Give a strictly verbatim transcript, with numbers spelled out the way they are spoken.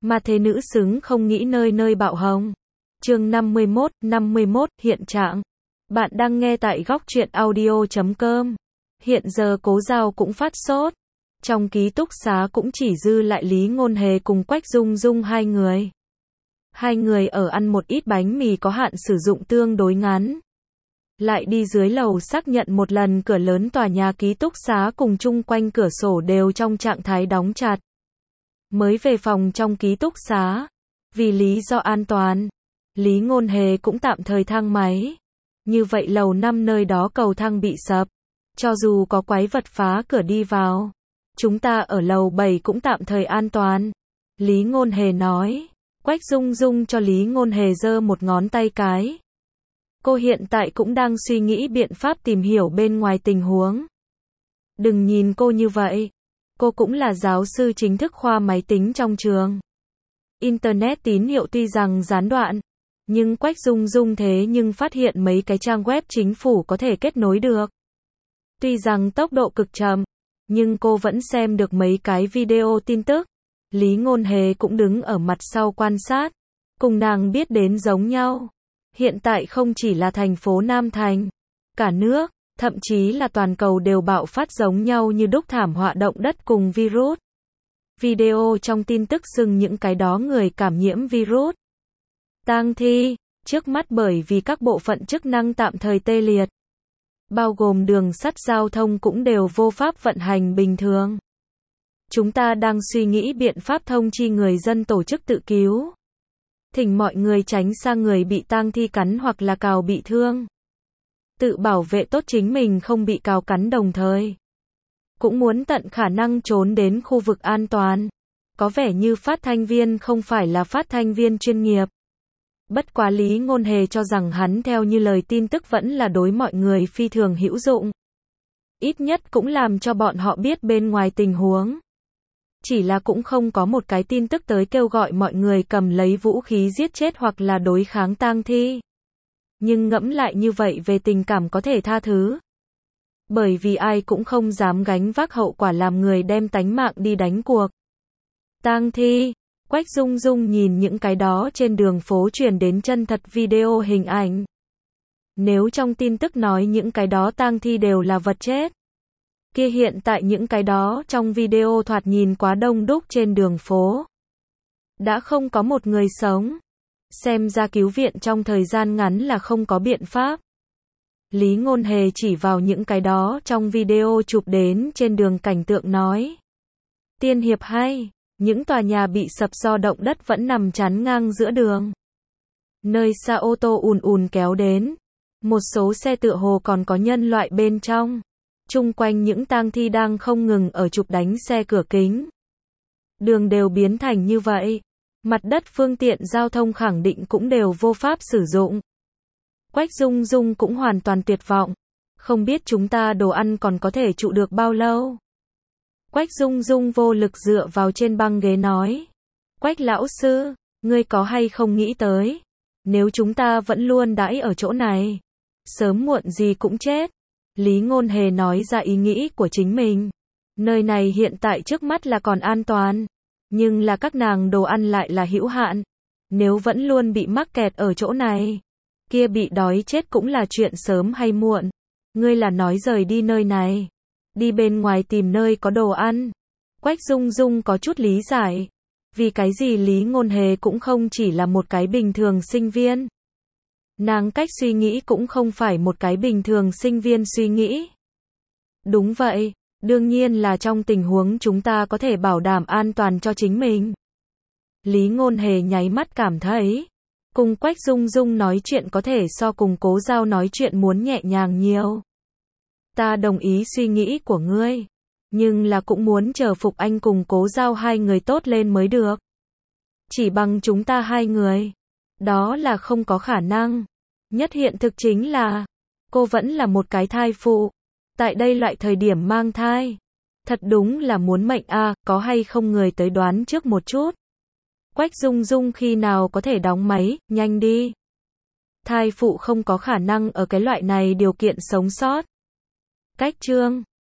Mà thế nữ xứng không nghĩ nơi nơi bạo hồng. Chương năm mươi mốt, năm mươi mốt, hiện trạng. Bạn đang nghe tại góc truyện audio chấm com. Hiện giờ Cố Dao cũng phát sốt. Trong ký túc xá cũng chỉ dư lại Lý Ngôn Hề cùng Quách Dung Dung hai người. Hai người ở ăn một ít bánh mì có hạn sử dụng tương đối ngắn. Lại đi dưới lầu xác nhận một lần cửa lớn tòa nhà ký túc xá cùng chung quanh cửa sổ đều trong trạng thái đóng chặt. Mới về phòng trong ký túc xá. Vì lý do an toàn, Lý Ngôn Hề cũng tạm thời thang máy. Như vậy lầu năm nơi đó cầu thang bị sập. Cho dù có quái vật phá cửa đi vào, chúng ta ở lầu bảy cũng tạm thời an toàn. Lý Ngôn Hề nói. Quách Dung Dung cho Lý Ngôn Hề giơ một ngón tay cái. Cô hiện tại cũng đang suy nghĩ biện pháp tìm hiểu bên ngoài tình huống. Đừng nhìn cô như vậy. Cô cũng là giáo sư chính thức khoa máy tính trong trường. Internet tín hiệu tuy rằng gián đoạn, nhưng Quách Dung Dung thế nhưng phát hiện mấy cái trang web chính phủ có thể kết nối được. Tuy rằng tốc độ cực chậm, nhưng cô vẫn xem được mấy cái video tin tức. Lý Ngôn Hề cũng đứng ở mặt sau quan sát, cùng nàng biết đến giống nhau. Hiện tại không chỉ là thành phố Nam Thành, cả nước, thậm chí là toàn cầu đều bạo phát giống nhau như đúc thảm họa động đất cùng virus. Video trong tin tức xưng những cái đó người cảm nhiễm virus. Tang thi, trước mắt bởi vì các bộ phận chức năng tạm thời tê liệt. Bao gồm đường sắt giao thông cũng đều vô pháp vận hành bình thường. Chúng ta đang suy nghĩ biện pháp thông chi người dân tổ chức tự cứu. Thỉnh mọi người tránh xa người bị tang thi cắn hoặc là cào bị thương. Tự bảo vệ tốt chính mình không bị cào cắn đồng thời. Cũng muốn tận khả năng trốn đến khu vực an toàn. Có vẻ như phát thanh viên không phải là phát thanh viên chuyên nghiệp. Bất quá Lý Ngôn Hề cho rằng hắn theo như lời tin tức vẫn là đối mọi người phi thường hữu dụng. Ít nhất cũng làm cho bọn họ biết bên ngoài tình huống. Chỉ là cũng không có một cái tin tức tới kêu gọi mọi người cầm lấy vũ khí giết chết hoặc là đối kháng tang thi. Nhưng ngẫm lại như vậy về tình cảm có thể tha thứ. Bởi vì ai cũng không dám gánh vác hậu quả làm người đem tánh mạng đi đánh cuộc. Tang thi, Quách Dung Dung nhìn những cái đó trên đường phố truyền đến chân thật video hình ảnh. Nếu trong tin tức nói những cái đó tang thi đều là vật chết, kia hiện tại những cái đó trong video thoạt nhìn quá đông đúc trên đường phố. Đã không có một người sống. Xem ra cứu viện trong thời gian ngắn là không có biện pháp. Lý Ngôn Hề chỉ vào những cái đó trong video chụp đến trên đường cảnh tượng nói. Tiên hiệp hay, những tòa nhà bị sập do động đất vẫn nằm chắn ngang giữa đường. Nơi xa ô tô ùn ùn kéo đến. Một số xe tựa hồ còn có nhân loại bên trong. Chung quanh những tang thi đang không ngừng ở chụp đánh xe cửa kính. Đường đều biến thành như vậy. Mặt đất phương tiện giao thông khẳng định cũng đều vô pháp sử dụng. Quách Dung Dung cũng hoàn toàn tuyệt vọng. Không biết chúng ta đồ ăn còn có thể trụ được bao lâu. Quách Dung Dung vô lực dựa vào trên băng ghế nói. Quách lão sư, ngươi có hay không nghĩ tới. Nếu chúng ta vẫn luôn đãi ở chỗ này, sớm muộn gì cũng chết. Lý Ngôn Hề nói ra ý nghĩ của chính mình. Nơi này hiện tại trước mắt là còn an toàn. Nhưng là các nàng đồ ăn lại là hữu hạn. Nếu vẫn luôn bị mắc kẹt ở chỗ này, kia bị đói chết cũng là chuyện sớm hay muộn. Ngươi là nói rời đi nơi này, đi bên ngoài tìm nơi có đồ ăn. Quách Dung Dung có chút lý giải. Vì cái gì Lý Ngôn Hề cũng không chỉ là một cái bình thường sinh viên. Nàng cách suy nghĩ cũng không phải một cái bình thường sinh viên suy nghĩ. Đúng vậy, đương nhiên là trong tình huống chúng ta có thể bảo đảm an toàn cho chính mình. Lý Ngôn Hề nháy mắt cảm thấy, cùng Quách Dung Dung nói chuyện có thể so cùng Cố Dao nói chuyện muốn nhẹ nhàng nhiều. Ta đồng ý suy nghĩ của ngươi, nhưng là cũng muốn chờ Phục Anh cùng Cố Dao hai người tốt lên mới được. Chỉ bằng chúng ta hai người, đó là không có khả năng. Nhất hiện thực chính là, cô vẫn là một cái thai phụ. Tại đây loại thời điểm mang thai. Thật đúng là muốn mệnh a, à, có hay không người tới đoán trước một chút. Quách Dung Dung khi nào có thể đóng máy, nhanh đi. Thai phụ không có khả năng ở cái loại này điều kiện sống sót. Cách chương